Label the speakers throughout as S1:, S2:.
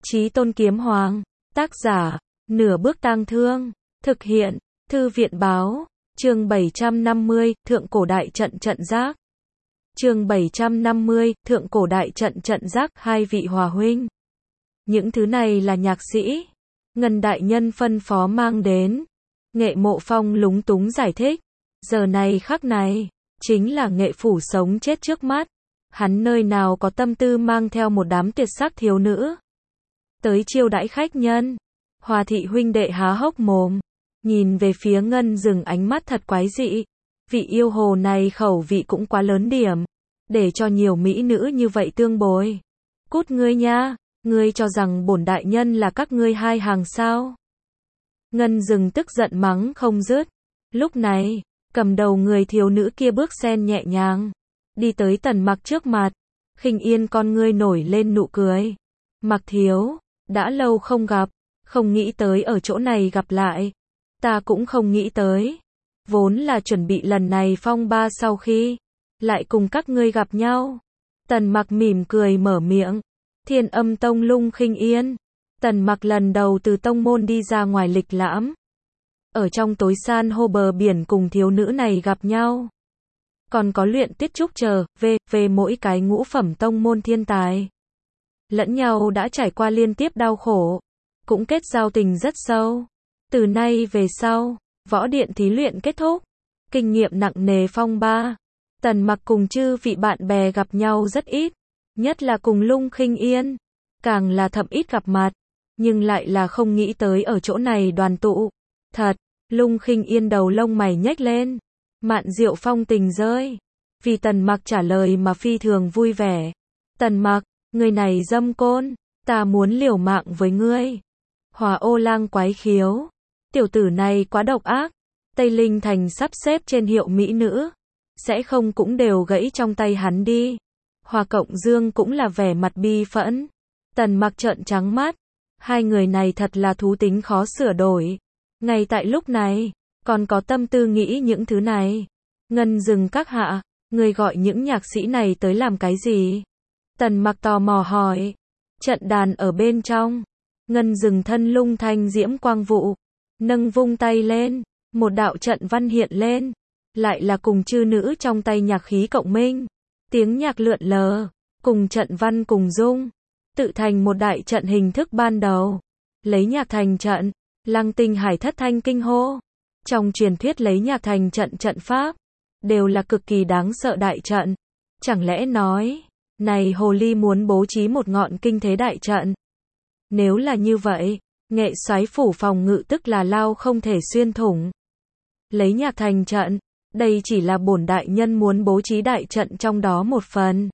S1: Chí Tôn Kiếm Hoàng, tác giả, Nửa Bước Tang Thương, thực hiện, Thư viện báo, chương 750, Thượng Cổ Đại Trận Trận Giác. Chương 750, Thượng Cổ Đại Trận Trận Giác, hai vị hòa huynh. Những thứ này là nhạc sĩ, Ngân đại nhân phân phó mang đến. Nghệ Mộ Phong lúng túng giải thích, giờ này khắc này, chính là Nghệ phủ sống chết trước mắt. Hắn nơi nào có tâm tư mang theo một đám tuyệt sắc thiếu nữ tới chiêu đãi khách nhân. Hòa thị huynh đệ há hốc mồm, nhìn về phía Ngân Dừng ánh mắt thật quái dị. Vị yêu hồ này khẩu vị cũng quá lớn điểm, để cho nhiều mỹ nữ như vậy tương bồi. Cút ngươi nha, ngươi cho rằng bổn đại nhân là các ngươi hai hàng sao? Ngân Dừng tức giận mắng không dứt. Lúc này, cầm đầu người thiếu nữ kia bước sen nhẹ nhàng đi tới Tần Mặc trước mặt. Khinh Yên con ngươi nổi lên nụ cười. Mặc thiếu, đã lâu không gặp, không nghĩ tới ở chỗ này gặp lại. Ta cũng không nghĩ tới, vốn là chuẩn bị lần này phong ba sau khi lại cùng các ngươi gặp nhau. Tần Mặc mỉm cười mở miệng. Thiên Âm Tông Lung Khinh Yên. Tần Mặc lần đầu từ tông môn đi ra ngoài lịch lãm, ở trong tối san hô bờ biển cùng thiếu nữ này gặp nhau. Còn có Luyện Tiết Trúc chờ, về mỗi cái ngũ phẩm tông môn thiên tài. Lẫn nhau đã trải qua liên tiếp đau khổ, cũng kết giao tình rất sâu. Từ nay về sau, võ điện thí luyện kết thúc, kinh nghiệm nặng nề phong ba. Tần Mặc cùng chư vị bạn bè gặp nhau rất ít, nhất là cùng Lung Khinh Yên, càng là thậm ít gặp mặt, nhưng lại là không nghĩ tới ở chỗ này đoàn tụ. Thật, Lung Khinh Yên đầu lông mày nhếch lên, mạn diệu phong tình rơi. Vì Tần Mặc trả lời mà phi thường vui vẻ. Tần Mặc, người này dâm côn, ta muốn liều mạng với ngươi. Hòa Ô Lang quái khiếu, tiểu tử này quá độc ác. Tây Linh Thành sắp xếp trên hiệu mỹ nữ, sẽ không cũng đều gãy trong tay hắn đi. Hòa Cộng Dương cũng là vẻ mặt bi phẫn. Tần Mặc trợn trắng mắt, hai người này thật là thú tính khó sửa đổi. Ngay tại lúc này, còn có tâm tư nghĩ những thứ này. Ngân Dừng các hạ, người gọi những nhạc sĩ này tới làm cái gì? Tần Mặc tò mò hỏi. Trận đàn ở bên trong. Ngân Dừng thân lung thanh diễm quang vụ, nâng vung tay lên, một đạo trận văn hiện lên, lại là cùng chư nữ trong tay nhạc khí cộng minh. Tiếng nhạc lượn lờ, cùng trận văn cùng dung, tự thành một đại trận hình thức ban đầu. Lấy nhạc thành trận, Lăng Tinh Hải thất thanh kinh hô. Trong truyền thuyết lấy nhạc thành trận trận pháp, đều là cực kỳ đáng sợ đại trận. Chẳng lẽ nói, này hồ ly muốn bố trí một ngọn kinh thế đại trận? Nếu là như vậy, Nghệ Soái phủ phòng ngự tức là lao không thể xuyên thủng. Lấy nhạc thành trận, đây chỉ là bổn đại nhân muốn bố trí đại trận trong đó một phần.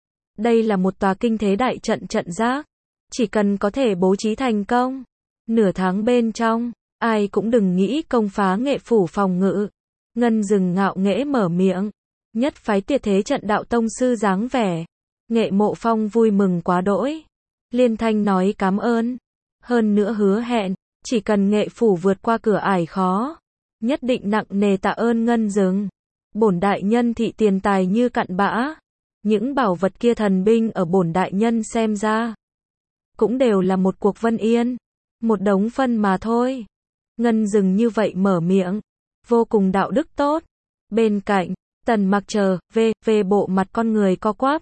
S1: Đây là một tòa kinh thế đại trận trận giác, chỉ cần có thể bố trí thành công, nửa tháng bên trong, ai cũng đừng nghĩ công phá Nghệ phủ phòng ngự. Ngân Dừng ngạo nghễ mở miệng, nhất phái tuyệt thế trận đạo tông sư dáng vẻ. Nghệ Mộ Phong vui mừng quá đỗi, liên thanh nói cảm ơn, hơn nữa hứa hẹn, chỉ cần Nghệ phủ vượt qua cửa ải khó, nhất định nặng nề tạ ơn Ngân Dừng. Bổn đại nhân thị tiền tài như cặn bã, những bảo vật kia thần binh ở bổn đại nhân xem ra, cũng đều là một cuộc vân yên, một đống phân mà thôi. Ngân Dừng như vậy mở miệng, vô cùng đạo đức tốt. Bên cạnh, Tần Mặc chờ, về bộ mặt con người co quắp.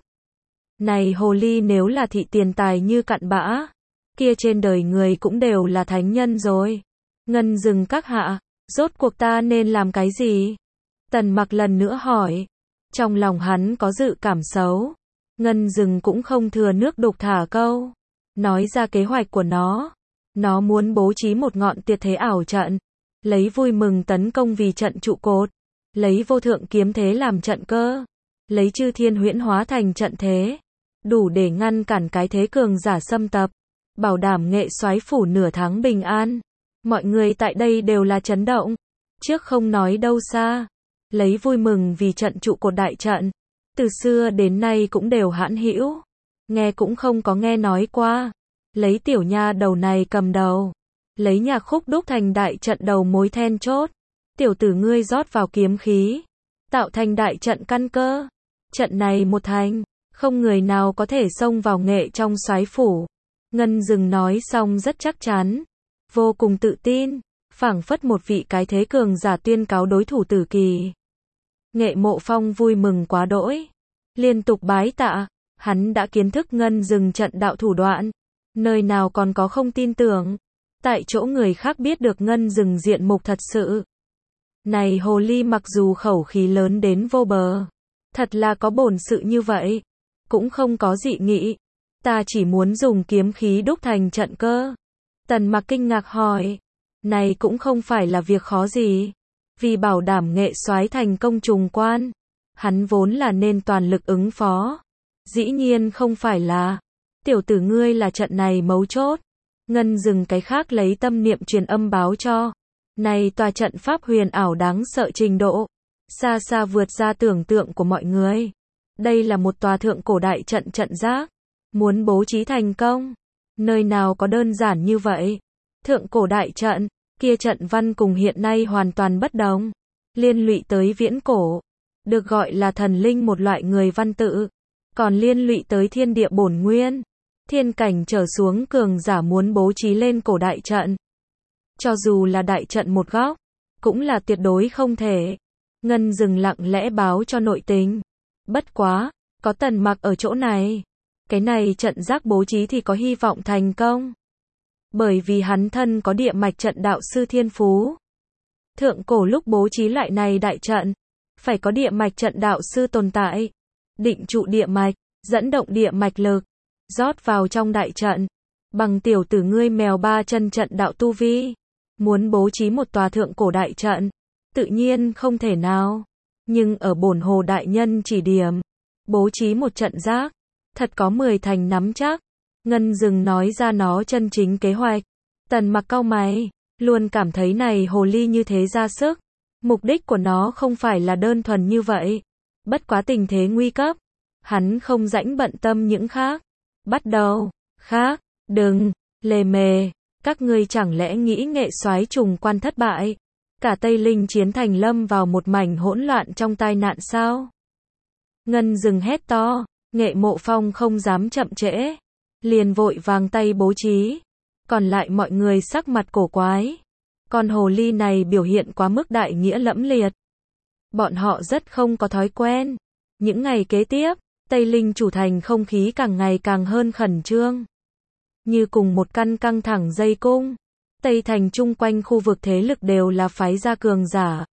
S1: Này hồ ly nếu là thị tiền tài như cặn bã, kia trên đời người cũng đều là thánh nhân rồi. Ngân Dừng các hạ, rốt cuộc ta nên làm cái gì? Tần Mặc lần nữa hỏi. Trong lòng hắn có dự cảm xấu. Ngân Dừng cũng không thừa nước đục thả câu, nói ra kế hoạch của nó. Nó muốn bố trí một ngọn tuyệt thế ảo trận, lấy vui mừng tấn công vì trận trụ cột, lấy vô thượng kiếm thế làm trận cơ, lấy chư thiên huyễn hóa thành trận thế, đủ để ngăn cản cái thế cường giả xâm tập, bảo đảm Nghệ Soái phủ nửa tháng bình an. Mọi người tại đây đều là chấn động, trước không nói đâu xa, lấy vui mừng vì trận trụ cột đại trận, từ xưa đến nay cũng đều hãn hữu, nghe cũng không có nghe nói qua. Lấy tiểu nha đầu này cầm đầu, lấy nhạc khúc đúc thành đại trận đầu mối then chốt. Tiểu tử ngươi rót vào kiếm khí, tạo thành đại trận căn cơ. Trận này một thành, không người nào có thể xông vào Nghệ trong soái phủ. Ngân Dừng nói xong rất chắc chắn, vô cùng tự tin, phảng phất một vị cái thế cường giả tuyên cáo đối thủ tử kỳ. Nghệ Mộ Phong vui mừng quá đỗi, liên tục bái tạ, hắn đã kiến thức Ngân Dừng trận đạo thủ đoạn, nơi nào còn có không tin tưởng. Tại chỗ người khác biết được Ngân Dừng diện mục thật sự. Này hồ ly mặc dù khẩu khí lớn đến vô bờ, thật là có bổn sự như vậy, cũng không có dị nghị. Ta chỉ muốn dùng kiếm khí đúc thành trận cơ. Tần Mặc kinh ngạc hỏi, này cũng không phải là việc khó gì. Vì bảo đảm Nghệ Soái thành công trùng quan, hắn vốn là nên toàn lực ứng phó. Dĩ nhiên không phải là, tiểu tử ngươi là trận này mấu chốt. Ngân Dừng cái khác lấy tâm niệm truyền âm báo cho. Này tòa trận pháp huyền ảo đáng sợ trình độ, xa xa vượt ra tưởng tượng của mọi người. Đây là một tòa thượng cổ đại trận trận giác, muốn bố trí thành công, nơi nào có đơn giản như vậy. Thượng cổ đại trận, kia trận văn cùng hiện nay hoàn toàn bất đồng, liên lụy tới viễn cổ, được gọi là thần linh một loại người văn tự, còn liên lụy tới thiên địa bổn nguyên, thiên cảnh trở xuống cường giả muốn bố trí lên cổ đại trận. Cho dù là đại trận một góc, cũng là tuyệt đối không thể. Ngân Dừng lặng lẽ báo cho nội tình. Bất quá, có Tần Mặc ở chỗ này, cái này trận giác bố trí thì có hy vọng thành công. Bởi vì hắn thân có địa mạch trận đạo sư thiên phú. Thượng cổ lúc bố trí loại này đại trận, phải có địa mạch trận đạo sư tồn tại, định trụ địa mạch, dẫn động địa mạch lực, rót vào trong đại trận. Bằng tiểu tử ngươi mèo ba chân trận đạo tu vi, muốn bố trí một tòa thượng cổ đại trận, tự nhiên không thể nào. Nhưng ở bổn hồ đại nhân chỉ điểm, bố trí một trận giác, thật có 10 thành nắm chắc. Ngân Dừng nói ra nó chân chính kế hoạch. Tần Mặc cau mày, luôn cảm thấy này hồ ly như thế ra sức. Mục đích của nó không phải là đơn thuần như vậy. Bất quá tình thế nguy cấp, hắn không rảnh bận tâm những khác. Bắt đầu, khác, đừng, lề mề, các ngươi chẳng lẽ nghĩ Nghệ Soái trùng quan thất bại? Cả Tây Linh chiến thành lâm vào một mảnh hỗn loạn trong tai nạn sao? Ngân Dừng hét to, Nghệ Mộ Phong không dám chậm trễ, liền vội vàng tay bố trí. Còn lại mọi người sắc mặt cổ quái. Con hồ ly này biểu hiện quá mức đại nghĩa lẫm liệt. Bọn họ rất không có thói quen. Những ngày kế tiếp, Tây Linh chủ thành không khí càng ngày càng hơn khẩn trương. Như cùng một căn căng thẳng dây cung. Tây thành chung quanh khu vực thế lực đều là phái gia cường giả.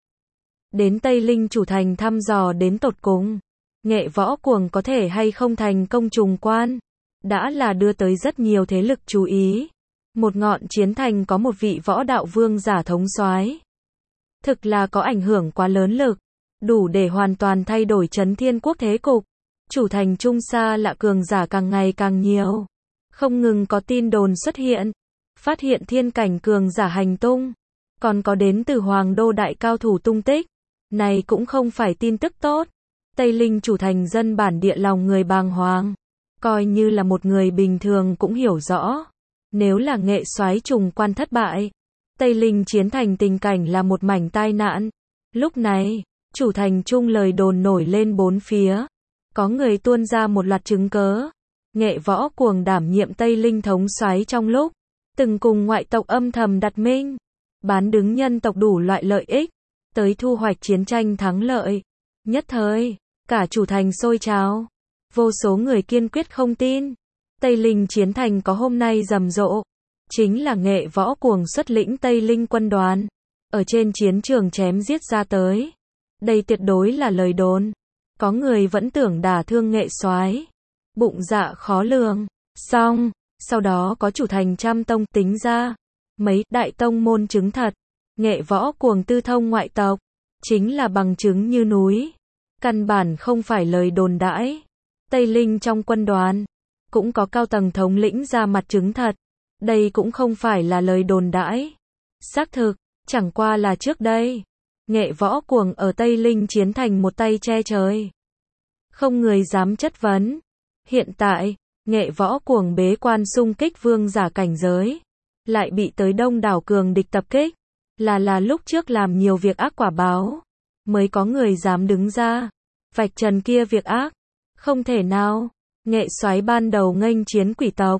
S1: Đến Tây Linh chủ thành thăm dò đến tột cùng. Nghệ Võ Cuồng có thể hay không thành công trùng quan, đã là đưa tới rất nhiều thế lực chú ý. Một ngọn chiến thành có một vị võ đạo vương giả thống soái, thực là có ảnh hưởng quá lớn lực, đủ để hoàn toàn thay đổi chấn thiên quốc thế cục. Chủ thành trung xa lạ cường giả càng ngày càng nhiều, không ngừng có tin đồn xuất hiện, phát hiện thiên cảnh cường giả hành tung, còn có đến từ Hoàng Đô đại cao thủ tung tích. Này cũng không phải tin tức tốt. Tây Linh chủ thành dân bản địa lòng người bàng hoàng, coi như là một người bình thường cũng hiểu rõ. Nếu là Nghệ Soái trùng quan thất bại, Tây Linh chiến thành tình cảnh là một mảnh tai nạn. Lúc này, chủ thành trung lời đồn nổi lên bốn phía. Có người tuôn ra một loạt chứng cớ. Nghệ Võ Cuồng đảm nhiệm Tây Linh thống soái trong lúc từng cùng ngoại tộc âm thầm đặt minh, bán đứng nhân tộc đủ loại lợi ích, tới thu hoạch chiến tranh thắng lợi. Nhất thời, cả chủ thành sôi trào. Vô số người kiên quyết không tin Tây Linh chiến thành có hôm nay rầm rộ, chính là Nghệ Võ Cuồng xuất lĩnh Tây Linh quân đoàn, ở trên chiến trường chém giết ra tới. Đây tuyệt đối là lời đồn. Có người vẫn tưởng đả thương Nghệ Soái, bụng dạ khó lường. Xong, sau đó có chủ thành trăm tông tính ra, mấy đại tông môn chứng thật, Nghệ Võ Cuồng tư thông ngoại tộc, chính là bằng chứng như núi. Căn bản không phải lời đồn đãi. Tây Linh trong quân đoàn, cũng có cao tầng thống lĩnh ra mặt chứng thật. Đây cũng không phải là lời đồn đãi. Xác thực, chẳng qua là trước đây, Nghệ Võ Cuồng ở Tây Linh chiến thành một tay che trời. Không người dám chất vấn. Hiện tại, Nghệ Võ Cuồng bế quan xung kích vương giả cảnh giới, lại bị tới đông đảo cường địch tập kích. Là lúc trước làm nhiều việc ác quả báo, mới có người dám đứng ra vạch trần kia việc ác. Không thể nào. Nghệ Soái ban đầu nghênh chiến quỷ tộc,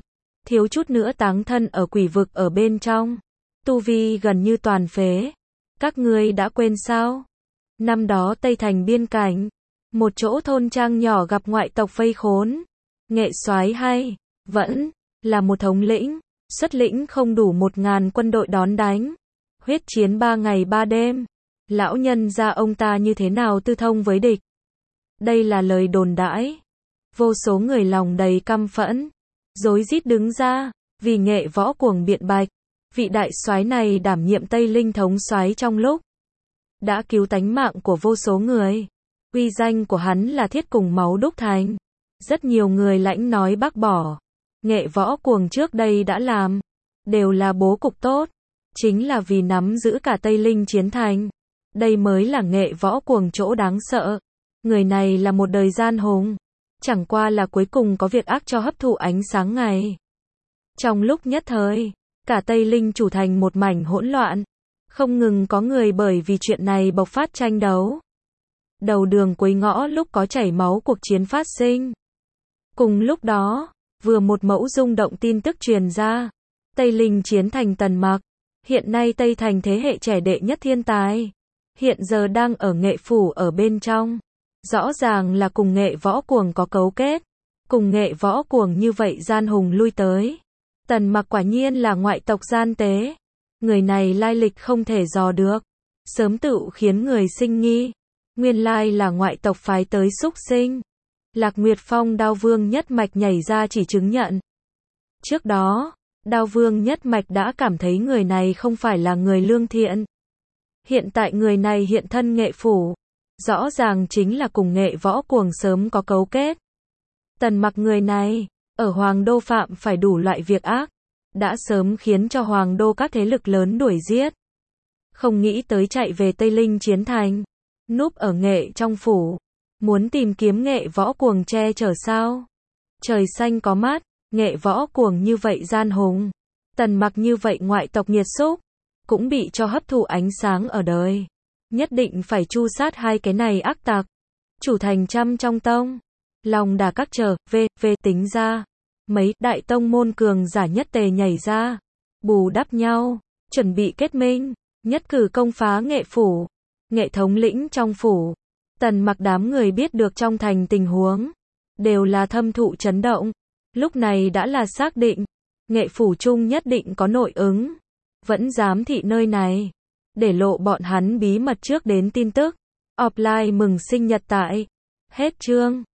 S1: thiếu chút nữa táng thân ở quỷ vực ở bên trong. Tu vi gần như toàn phế. Các ngươi đã quên sao? Năm đó Tây Thành biên cảnh, một chỗ thôn trang nhỏ gặp ngoại tộc vây khốn. Nghệ soái hay, vẫn, là một thống lĩnh, xuất lĩnh không đủ 1.000 quân đội đón đánh. Huyết chiến 3 ngày 3 đêm. Lão nhân gia ông ta như thế nào tư thông với địch? Đây là lời đồn đãi. Vô số người lòng đầy căm phẫn, rối rít đứng ra, vì Nghệ Võ Cuồng biện bạch. Vị đại soái này đảm nhiệm Tây Linh thống soái trong lúc đã cứu tánh mạng của vô số người. Uy danh của hắn là thiết cùng máu đúc thành. Rất nhiều người lãnh nói bác bỏ. Nghệ Võ Cuồng trước đây đã làm, đều là bố cục tốt, chính là vì nắm giữ cả Tây Linh chiến thành. Đây mới là Nghệ Võ Cuồng chỗ đáng sợ. Người này là một đời gian hùng, chẳng qua là cuối cùng có việc ác cho hấp thụ ánh sáng ngày. Trong lúc nhất thời, cả Tây Linh chủ thành một mảnh hỗn loạn, không ngừng có người bởi vì chuyện này bộc phát tranh đấu. Đầu đường cuối ngõ lúc có chảy máu cuộc chiến phát sinh. Cùng lúc đó, vừa một mẫu rung động tin tức truyền ra. Tây Linh chiến thành Tần Mặc. Hiện nay Tây Thành thế hệ trẻ đệ nhất thiên tài. Hiện giờ đang ở Nghệ Phủ ở bên trong. Rõ ràng là cùng Nghệ Võ Cuồng có cấu kết. Cùng Nghệ Võ Cuồng như vậy gian hùng lui tới. Tần Mặc quả nhiên là ngoại tộc gian tế. Người này lai lịch không thể dò được. Sớm tự khiến người sinh nghi. Nguyên lai là ngoại tộc phái tới xúc sinh. Lạc Nguyệt Phong Đao Vương Nhất Mạch nhảy ra chỉ chứng nhận. Trước đó, Đao Vương Nhất Mạch đã cảm thấy người này không phải là người lương thiện. Hiện tại người này hiện thân Nghệ Phủ. Rõ ràng chính là cùng Nghệ Võ Cuồng sớm có cấu kết. Tần Mặc người này, ở Hoàng Đô phạm phải đủ loại việc ác. Đã sớm khiến cho Hoàng Đô các thế lực lớn đuổi giết. Không nghĩ tới chạy về Tây Linh chiến thành. Núp ở Nghệ trong phủ. Muốn tìm kiếm Nghệ Võ Cuồng che chở sao? Trời xanh có mắt, Nghệ Võ Cuồng như vậy gian hùng. Tần Mặc như vậy ngoại tộc nhiệt xúc. Cũng bị cho hấp thụ ánh sáng ở đời. Nhất định phải tru sát hai cái này ác tặc. Chủ thành trăm trong tông. Lòng đà các chờ, tính ra. Mấy đại tông môn cường giả nhất tề nhảy ra. Bù đắp nhau. Chuẩn bị kết minh. Nhất cử công phá Nghệ Phủ. Nghệ thống lĩnh trong phủ. Tần Mặc đám người biết được trong thành tình huống. Đều là thâm thụ chấn động. Lúc này đã là xác định. Nghệ Phủ Trung nhất định có nội ứng. Vẫn giám thị nơi này. Để lộ bọn hắn bí mật trước đến tin tức. Offline mừng sinh nhật tại. Hết chương.